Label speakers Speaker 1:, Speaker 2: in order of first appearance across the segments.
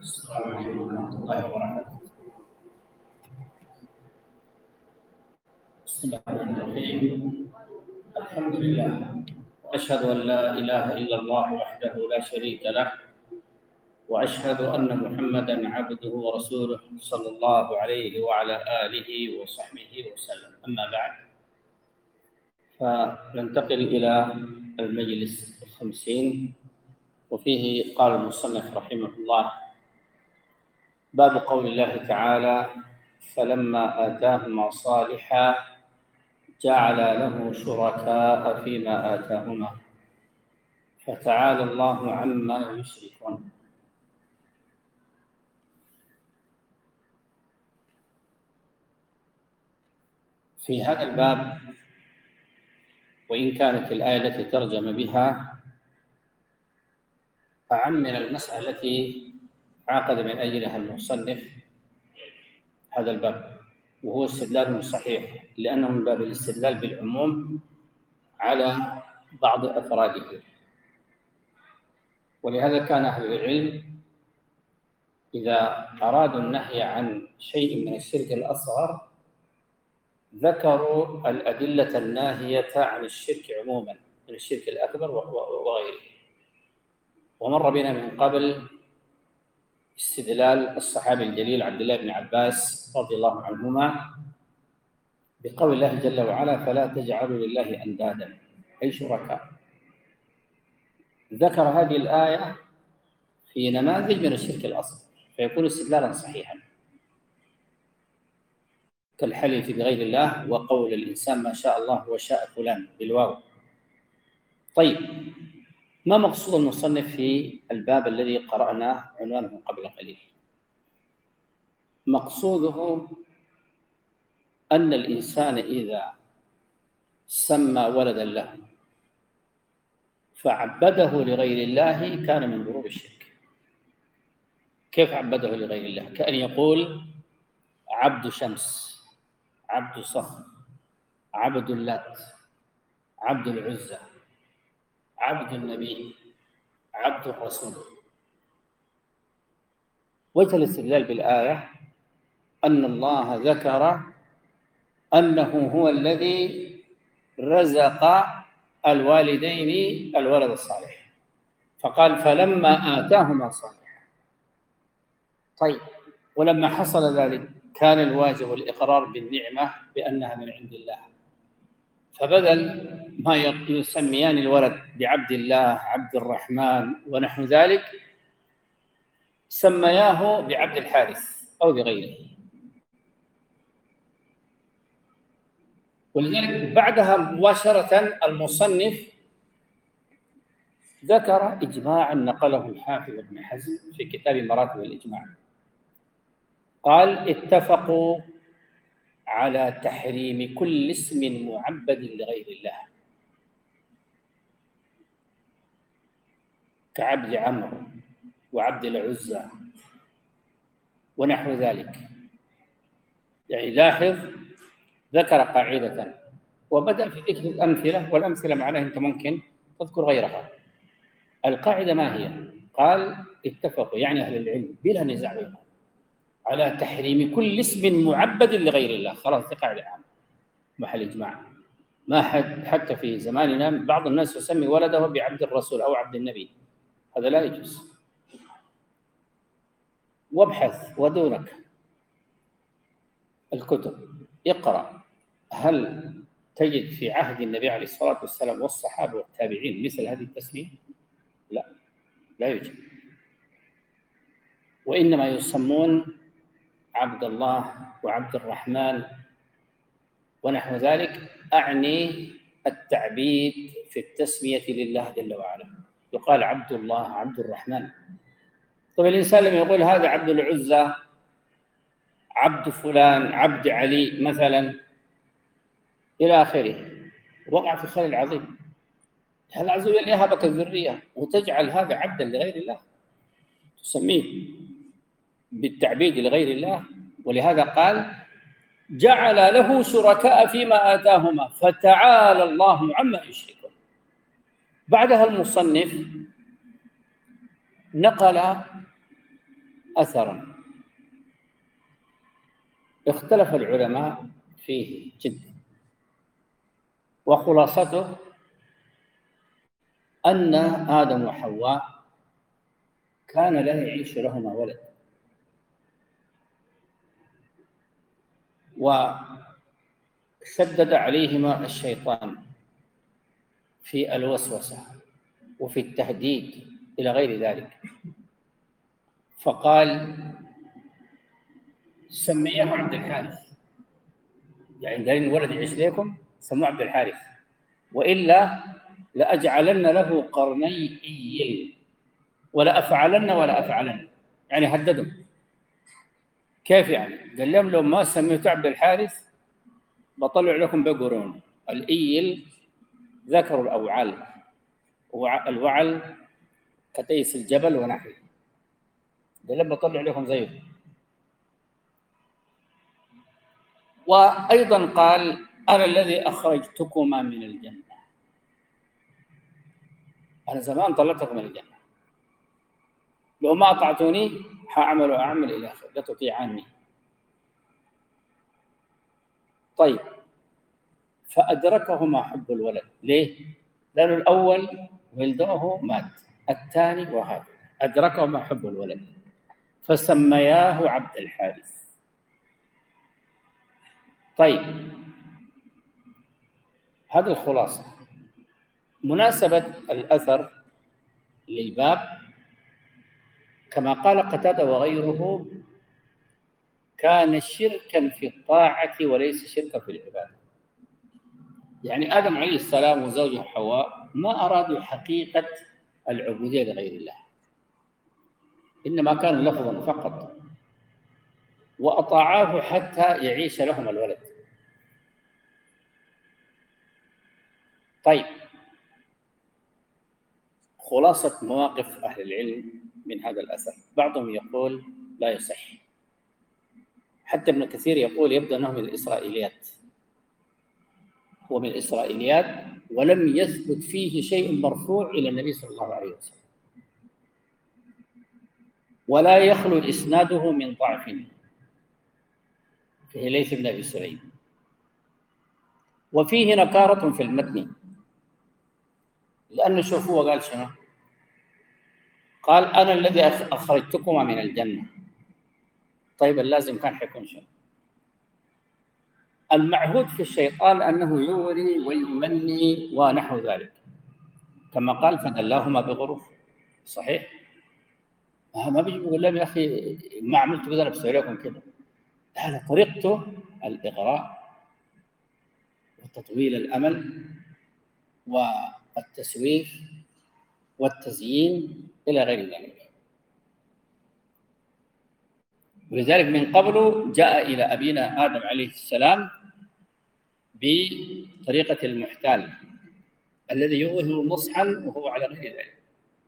Speaker 1: السلام عليكم ورحمة الله وبركاته. بسم الله الرحمن الرحيم. الحمد لله، وأشهد أن لا إله إلا الله وحده لا شريك له، وأشهد أن محمدًا عبده ورسوله صلى الله عليه وعلى آله وصحبه وسلم. أما بعد، فننتقل إلى المجلس 50، وفيه قال المصنف رحمه الله: باب قول الله تعالى: فلما آتاهما صالحا جعل له شركاء فيما آتاهما فتعالى الله عما يشركون. في هذا الباب، وإن كانت الآية التي ترجم بها أعم من المسألة التي عقد من أجلها المصنف هذا الباب، وهو استدلال صحيح، لأنه من باب الاستدلال بالعموم على بعض أفراده. ولهذا كان أهل العلم إذا أرادوا النهي عن شيء من الشرك الأصغر ذكروا الأدلة الناهية عن الشرك عموما، من الشرك الأكبر وغيره. ومر بنا من قبل استدلال الصحابي الجليل عبد الله بن عباس رضي الله عنهما بقول الله جل وعلا: فلا تجعلوا لله أندادا أي شركاء. ذكر هذه الآية في نماذج من الشرك الأصغر، فيكون استدلالا صحيحا، كالحلف بغير الله وقول الإنسان ما شاء الله وشاء فلان بالواو. طيب، ما مقصود المصنف في الباب الذي قرأناه عنوانه قبل قليل؟ مقصوده أن الإنسان إذا سمى ولدا له فعبده لغير الله كان من ضروب الشرك. كيف عبده لغير الله؟ كأن يقول عبد شمس، عبد صخر، عبد اللات، عبد العزى، عبد النبي، عبد الرسول. وجه الاستدلال بالآية أن الله ذكر أنه هو الذي رزق الوالدين الولد الصالح، فقال: فلما آتاهما صالحا. طيب، ولما حصل ذلك كان الواجب الإقرار بالنعمة بأنها من عند الله، فبدل ما يسميان الولد بعبد الله، عبد الرحمن ونحو ذلك، سمياه بعبد الحارث أو بغيره. ولذلك بعدها مباشرة المصنف ذكر إجماعا نقله الحافظ ابن حزم في كتاب مراتب الإجماع. قال: اتفقوا على تحريم كل اسم معبد لغير الله، كعبد عمرو وعبد العزى ونحو ذلك. يعني لاحظ، ذكر قاعدة وبدأ في ذكر الأمثلة، والأمثلة معناها أنت ممكن تذكر غيرها. القاعدة ما هي؟ قال: اتفقوا، يعني أهل العلم بلا نزاع بينهم، على تحريم كل اسم معبد لغير الله. خلاص، دي قاعدة عامة محل إجماع. ما حتى في زماننا بعض الناس يسمي ولده بعبد الرسول أو عبد النبي، هذا لا يجوز. وابحث ودونك الكتب، اقرأ، هل تجد في عهد النبي عليه الصلاة والسلام والصحابة والتابعين مثل هذه التسمية؟ لا، لا يوجد. وإنما يسمون عبد الله وعبد الرحمن ونحو ذلك. أعني التعبيد في التسمية لله جل وعلا، يقال عبد الله، عبد الرحمن. طيب، الإنسان لما يقول هذا عبد العزى، عبد فلان، عبد علي مثلا إلى آخره، وقع في خلل عظيم. هل عز وجل يهبك الذرية وتجعل هذا عبدا لغير الله، تسميه بالتعبيد لغير الله؟ ولهذا قال: جعل له شركاء فيما آتاهما فتعالى الله عما يشركون. بعدها المصنف نقل أثرا اختلف العلماء فيه جدا، وخلاصته أن آدم وحواء كان لا يعيش لهما ولد، وشدد عليهما الشيطان في الوسوسة وفي التهديد إلى غير ذلك، فقال سميه عبد الحارث، يعني دارين ولد يعيش لكم سموه عبد الحارث، وإلا لأجعلن له قرني إيل ولا أفعلن، يعني هددهم. كيف يعني؟ قال لهم لو ما سميته عبد الحارث بطلع لكم بقرون. الإيل ذكر الأوعال، الوعل كتيس الجبل ونحوه، قال لهم بطلع لكم زيه. وأيضا قال أنا الذي أخرجتكما من الجنة، أنا زمان طلعتكم من الجنة، لو ما أطعتوني أعمل إلى آخره، لا تطيعاني. طيب، فأدركهما حب الولد. ليه؟ لأن الأول ولده مات، الثاني وهذا أدركهما حب الولد فسمياه عبد الحارث. طيب، هذه الخلاصة. مناسبة الأثر للباب كما قال قتادة وغيره كان شركا في الطاعة وليس شركا في العبادة. يعني آدم عليه السلام وزوجه حواء ما أرادوا حقيقة العبودية لغير الله، إنما كان لفظا فقط، وأطاعاه حتى يعيش لهم الولد. طيب، خلاصة مواقف أهل العلم من هذا الأثر، بعضهم يقول لا يصح، حتى ابن كثير يقول يبدو أنه من الإسرائيليات، هو من الإسرائيليات ولم يثبت فيه شيء مرفوع إلى النبي صلى الله عليه وسلم، ولا يخلو إسناده من ضعف، فيه ليث بن أبي سليم، وفيه نكارة في المتن. لأنه شوف هو قال شنو؟ قال أنا الذي أخرجتكما من الجنة. طيب، اللازم كان حيكون شنو؟ المعهود في الشيطان أنه يوري ويمني ونحو ذلك، كما قال فدلاهما بغرور. صحيح؟ ما بيجي بيقول لهم يا أخي ما عملت كذا أنا بسوي لكم كذا. هذا طريقته الإغراء وتطويل الأمل والتسويف والتزيين إلى غير ذلك. ولذلك من قبل جاء إلى أبينا آدم عليه السلام بطريقة المحتال الذي يظهر نصحا وهو على غير ذلك.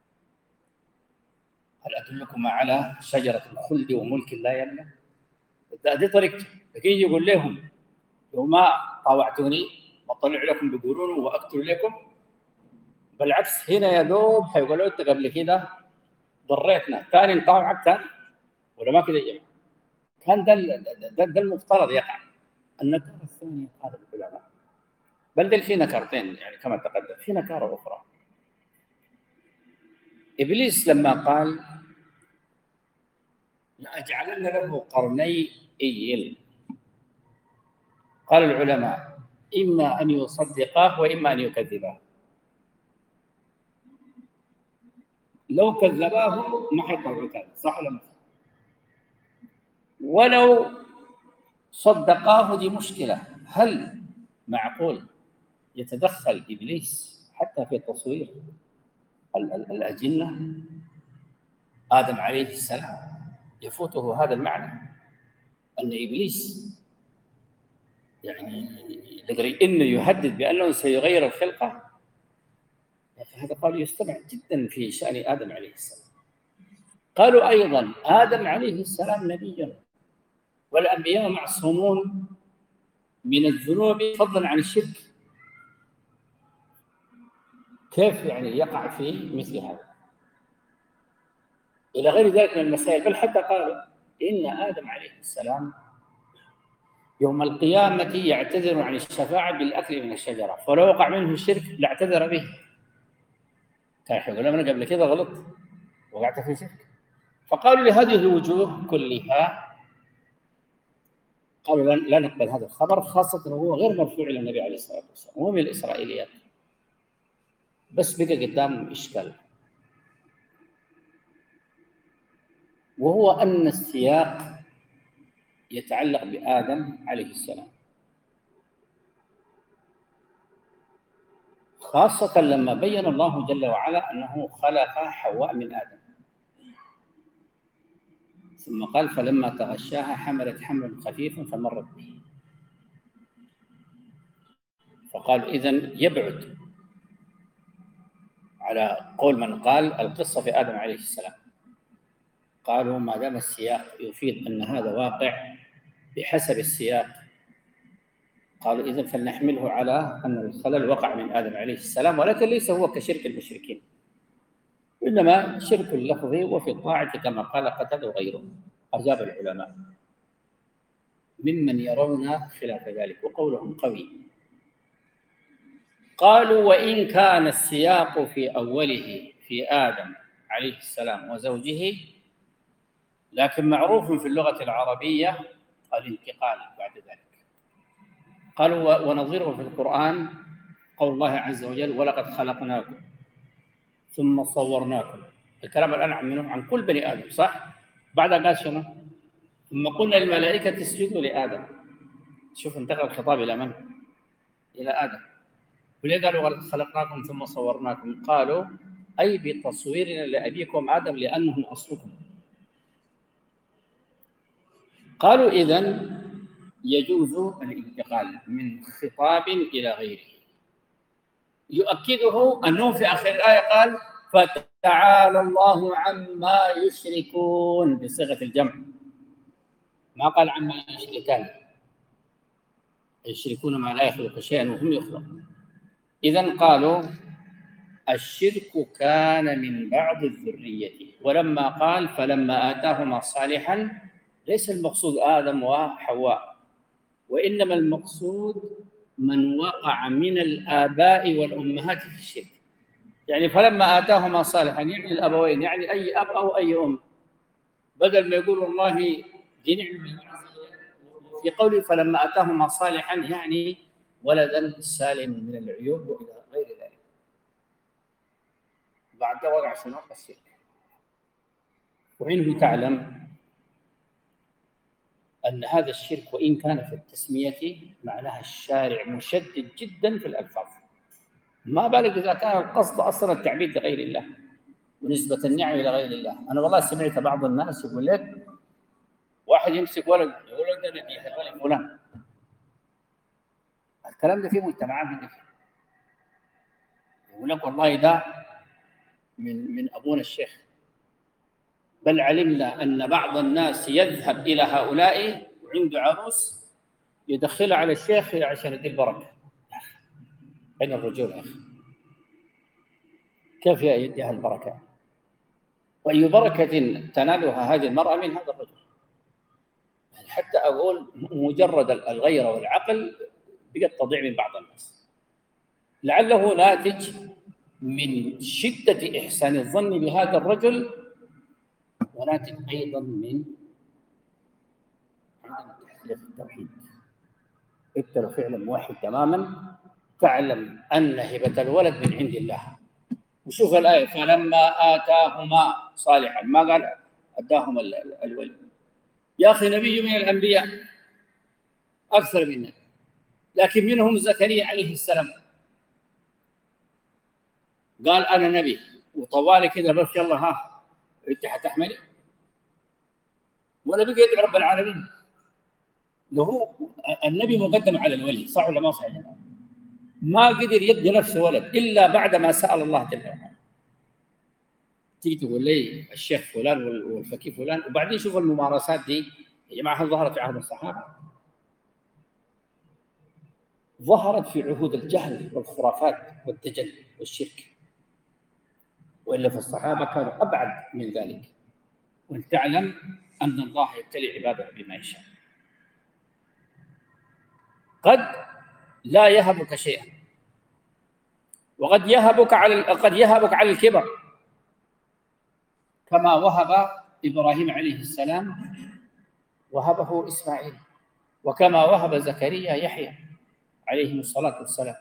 Speaker 1: هل أدلكم على شجرة الخلد وملك لا يبلى؟ هذه طريقته. لكن يقول لهم لو ما طاوعتوني بطلع لكم بقرون وأقتل لكم. بالعكس، هنا يا دوب حيقولوا أنت قبل كده ضريتنا، ثاني نطاوعك ثاني، ولا ما كده يا جماعة؟ كان ده المفترض يقع. النكارة الثانية قال العلماء، بل في نكارتين، يعني كما تقدم في نكارة أخرى. إبليس لما قال لأجعلن له قرني إيل، قال العلماء إما أن يصدقاه وإما أن يكذباه. لو كذباه ما حيطلع كذا، صح ولا لا؟ ولو صدقاه دي مشكلة. هل معقول يتدخل إبليس حتى في تصوير الأجنة؟ آدم عليه السلام يفوته هذا المعنى، أن إبليس يعني إنه يهدد بأنه سيغير الخلقة. هذا قالوا يستبعد جدا في شأن آدم عليه السلام. قالوا أيضا آدم عليه السلام نبي، والأنبياء معصومون من الذنوب فضلا عن الشرك، كيف يعني يقع في مثل هذا؟ إلى غير ذلك من المسائل. بل حتى قالوا إن آدم عليه السلام يوم القيامة يعتذر عن الشفاعة بالأكل من الشجرة، فلو وقع منه الشرك لاعتذر به. كان يقول أنا قبل كذا غلط وقعت في شرك. فقالوا لهذه الوجوه كلها، قالوا لا نقبل هذا الخبر، خاصة وهو غير مرفوع إلى النبي عليه الصلاة والسلام، هو من الإسرائيليات. بس بقى قدام إشكال، وهو أن السياق يتعلق بآدم عليه السلام، خاصة لما بين الله جل وعلا أنه خلق حواء من آدم، ثم قال فلما تغشاها حملت حملا خفيفا فمرت به. فقال إذن يبعد على قول من قال القصة في آدم عليه السلام. قالوا ما دام السياق يفيد أن هذا واقع بحسب السياق، قالوا إذن فلنحمله على أن الخلل وقع من آدم عليه السلام، ولكن ليس هو كشرك المشركين، إنما شرك اللفظي وفي الطاعة كما قال قتادة وغيره. أجاب العلماء ممن يرون خلاف ذلك وقولهم قوي. قالوا وإن كان السياق في أوله في آدم عليه السلام وزوجه، لكن معروف في اللغة العربية الانتقال بعد ذلك. قالوا ونظيره في القرآن قول الله عز وجل ولقد خلقناكم ثم صورناكم. الكلام الآن عن كل بني آدم، صح؟ بعد قال شنو؟ ثم قلنا للملائكة اسجدوا لآدم. شوف انتقل الخطاب إلى من؟ إلى آدم. وليه قالوا ولقد خلقناكم ثم صورناكم؟ قالوا أي بتصويرنا لأبيكم آدم لأنهم أصلكم. قالوا إذن يجوز الانتقال من خطاب إلى غيره. يؤكده أنه في آخر الآية قال فتعالى الله عما يشركون بصيغة الجمع، ما قال عما يشركان، يشركون ما لا يخلق شيئا وهم يخلقون. إذن قالوا الشرك كان من بعض الذرية، ولما قال فلما آتاهما صالحا ليس المقصود آدم وحواء، وإنما المقصود من وقع من الآباء والأمهات في الشرك. يعني فلما آتاهما صالحا يعني الأبوين، يعني أي أب أو أي أم، بدل ما يقول والله دي نعمة في قوله فلما آتاهما صالحا يعني ولدا سالم من العيوب وإلى غير ذلك. بعد وقع شنو الشرك. وعنه تعلم أن هذا الشرك وإن كان في التسمية معناها الشارع مشدد جدا في الألفاظ، ما بالك إذا كان القصد أصلا التعبيد لغير الله ونسبة النعم إلى غير الله. أنا والله سمعت بعض الناس يقول لك واحد يمسك ولد يقول لك ده نبي ولد فلان. الكلام ده في مجتمعات يقول لك والله ده من أبونا الشيخ. بل علمنا أن بعض الناس يذهب إلى هؤلاء وعنده عروس يدخلها على الشيخ عشان يدي البركة. بين الرجول يا أخي كيف يديها البركة؟ وأي بركة تنالها هذه المرأة من هذا الرجل؟ حتى أقول مجرد الغيرة والعقل بقت تضيع من بعض الناس، لعله ناتج من شدة إحسان الظن بهذا الرجل، وناتج أيضا من عدم تحقيق التوحيد. أنت لو فعلا موحد تماما تعلم أن هبة الولد من عند الله. وشوف الآية فلما آتاهما صالحا، ما قال أداهما الولد. يا أخي نبي من الأنبياء أكثر منا، لكن منهم زكريا عليه السلام قال أنا نبي وطوالي كذا بس يلا ها أنت حتحملي، ولا بقى يدعو رب العالمين. له النبي مقدم على الولي، صح ولا ما صح؟ ما قدر يدي نفسه ولد إلا بعد ما سأل الله جل وعلا. تيجي تقول لي الشيخ فلان والفقيه فلان، وبعدين شوف الممارسات دي يا جماعة ظهرت في عهد الصحابة، ظهرت في عهود الجهل والخرافات والدجل والشرك، وإلا في الصحابة كانوا أبعد من ذلك. ولتعلم أن الله يبتلي عباده بما يشاء. قد لا يهبك شيئا، وقد قد يهبك على الكبر، كما وهب إبراهيم عليه السلام وهبه إسماعيل، وكما وهب زكريا يحيى عليهم الصلاة والسلام.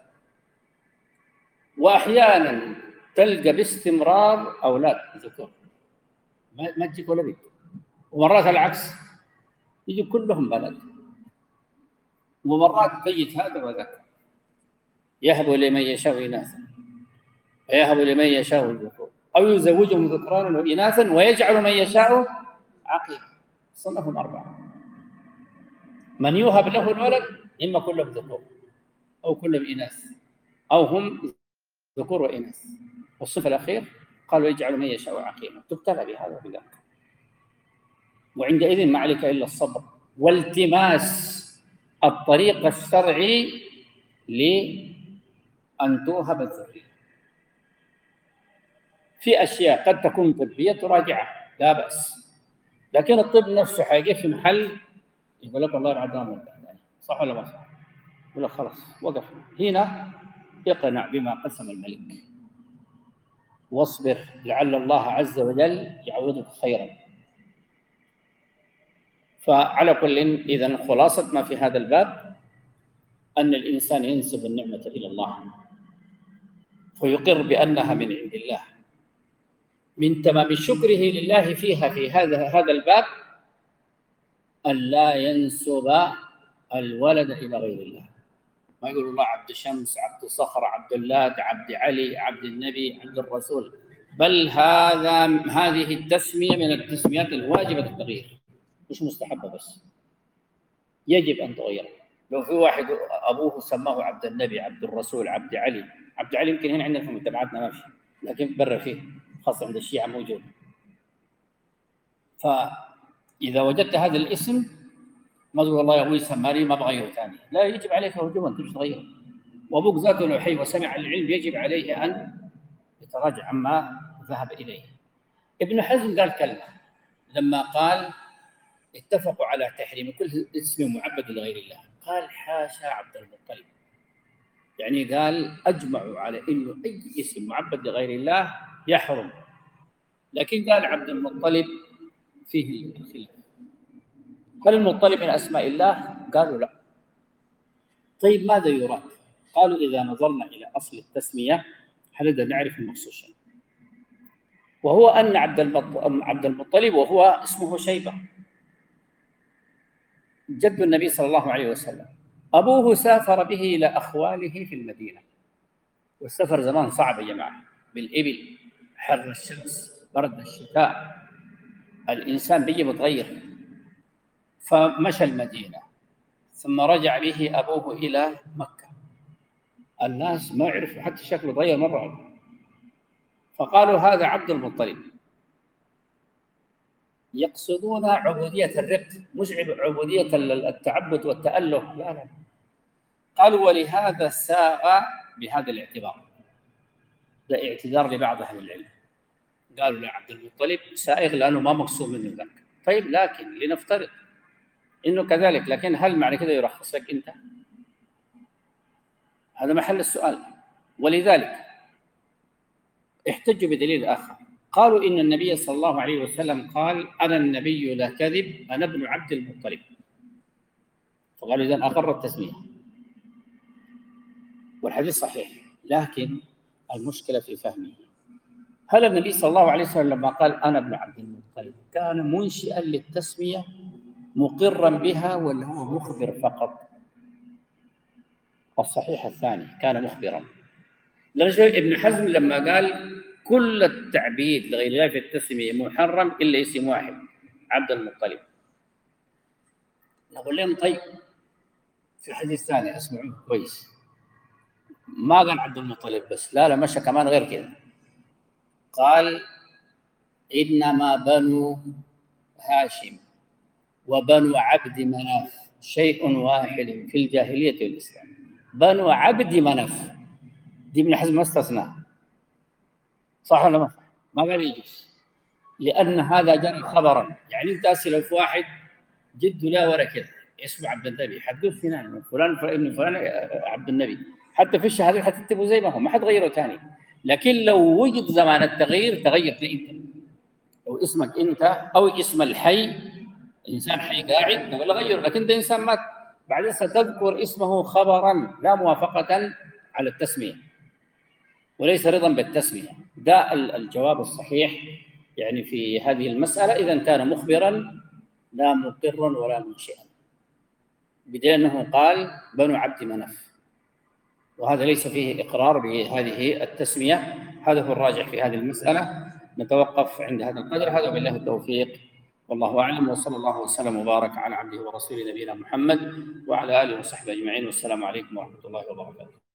Speaker 1: وأحيانا تلقى باستمرار أولاد ذكور ما تجيك ولا بيت، ومرات العكس يجي كلهم بلد، ومرات تجد هذا وذاك. يهب لمن يشاء إناثا ويهب لمن يشاء الذكور أو يزوجهم ذكرانا وإناثا ويجعل من يشاء عقيما. صنفهم أربعة: من يوهب له الولد إما كلهم ذكور أو كلهم إناث أو هم ذكور وإناث. والصنف الأخير قالوا يجعل من يشاء عقيما. تبتلى بهذا وبذاك، وعندئذ ما عليك إلا الصبر والتماس الطريق الشرعي لأن توهب الذرية. في أشياء قد تكون طبية تراجعها لا بأس، لكن الطب نفسه حاجة في محل يقول لك والله العظام صح ولا ما صح؟ يقول لك خلاص وقف هنا، اقنع بما قسم الملك واصبر لعل الله عز وجل يعوضك خيرا. فعلى كل، إذن خلاصة ما في هذا الباب أن الإنسان ينسب النعمة إلى الله ويقر بأنها من عند الله. من تمام شكره لله فيها في هذا الباب أن لا ينسب الولد إلى غير الله. ما يقول الله عبد الشمس، عبد صخر، عبد اللات، عبد علي، عبد النبي، عبد الرسول، بل هذه التسمية من التسميات الواجبة التغيير، مش مستحبة بس، يجب أن تغيرها. لو في واحد أبوه سماه عبد النبي، عبد الرسول، عبد علي، عبد علي يمكن هنا عندنا في مجتمعاتنا ما في، لكن برا فيه، خاصة عند الشيعة موجود. فإذا وجدت هذا الاسم ما تقول والله يا أبوي سماني ما بغيره ثاني، لا، يجب عليك وجوبا تجب تغيره. وأبوك ذاته لو حي وسمع العلم يجب عليه أن يتراجع عما ذهب إليه. ابن حزم قال كلمة لما قال اتفقوا على تحريم كل اسم معبد لغير الله، قال حاشا عبد المطلب. يعني قال أجمعوا على إنه أي اسم معبد لغير الله يحرم، لكن قال عبد المطلب فيه الخلاف. هل المطلب من أسماء الله؟ قالوا لا. طيب ماذا يراد؟ قالوا إذا نظرنا إلى أصل التسمية حنقدر نعرف المقصود شيء، وهو أن عبد المطلب وهو اسمه شيبة جد النبي صلى الله عليه وسلم، أبوه سافر به إلى أخواله في المدينة، والسفر زمان صعب يا جماعة، بالإبل، حر الشمس، برد الشتاء، الإنسان بيجي متغير. فمشى المدينة ثم رجع به أبوه إلى مكة، الناس ما يعرفوا حتى شكله تغير مرة، فقالوا هذا عبد المطلب. يقصدون عبودية الرق، مش عبودية التعبد والتأله، لا لا. قالوا ولهذا ساغ بهذا الاعتبار، ده اعتذار لبعض أهل العلم، قالوا لا عبد المطلب سائغ لأنه ما مقصود منه ذاك. طيب لكن لنفترض إنه كذلك، لكن هل معنى كذا يرخص لك أنت؟ هذا محل السؤال. ولذلك احتجوا بدليل آخر، قالوا إن النبي صلى الله عليه وسلم قال أنا النبي لا كذب أنا ابن عبد المطلب، فقالوا إذن أقر التسمية، والحديث صحيح، لكن المشكلة في فهمه. هل النبي صلى الله عليه وسلم لما قال أنا ابن عبد المطلب كان منشئا للتسمية مقرا بها ولا هو مخبر فقط؟ الصحيح الثاني، كان مخبرا. لذلك ابن حزم لما قال كل التعبيد لغير الله في التسمية محرم إلا اسم واحد عبد المطلب، نقول لهم طيب في حديث ثاني اسمعوه كويس، ما قال عبد المطلب بس، لا مشى كمان غير كذا، قال إنما بنو هاشم وبنو عبد مناف شيء واحد في الجاهلية والإسلام. بنو عبد مناف دي ابن حزم ما استثناه، صح ولا ما؟ ما قال يجوز. لأن هذا جرى خبرا. يعني أنت أسأل في واحد جده لا ولا كذا اسمه عبد النبي، حتقول فلان فلان ابن فلان عبد النبي، حتى في الشهادة حتكتبه زي ما هو، ما حد غيره ثاني. لكن لو وجد زمان التغيير تغيرت أنت، لو اسمك أنت أو اسم الحي، إنسان حي قاعد ولا غير، لكن ده إنسان مات بعدين ستذكر اسمه خبرا لا موافقة على التسمية، وليس رضا بالتسمية. ده الجواب الصحيح يعني في هذه المسألة، إذا كان مخبرا لا مقرا ولا منشئا، بدليل أنه قال بنو عبد منف، وهذا ليس فيه إقرار بهذه التسمية. هذا هو الراجح في هذه المسألة. نتوقف عند هذا القدر، هذا بالله التوفيق، والله أعلم، وصلى الله وسلم وبارك على عبده ورسوله نبينا محمد وعلى آله وصحبه أجمعين، والسلام عليكم ورحمة الله وبركاته.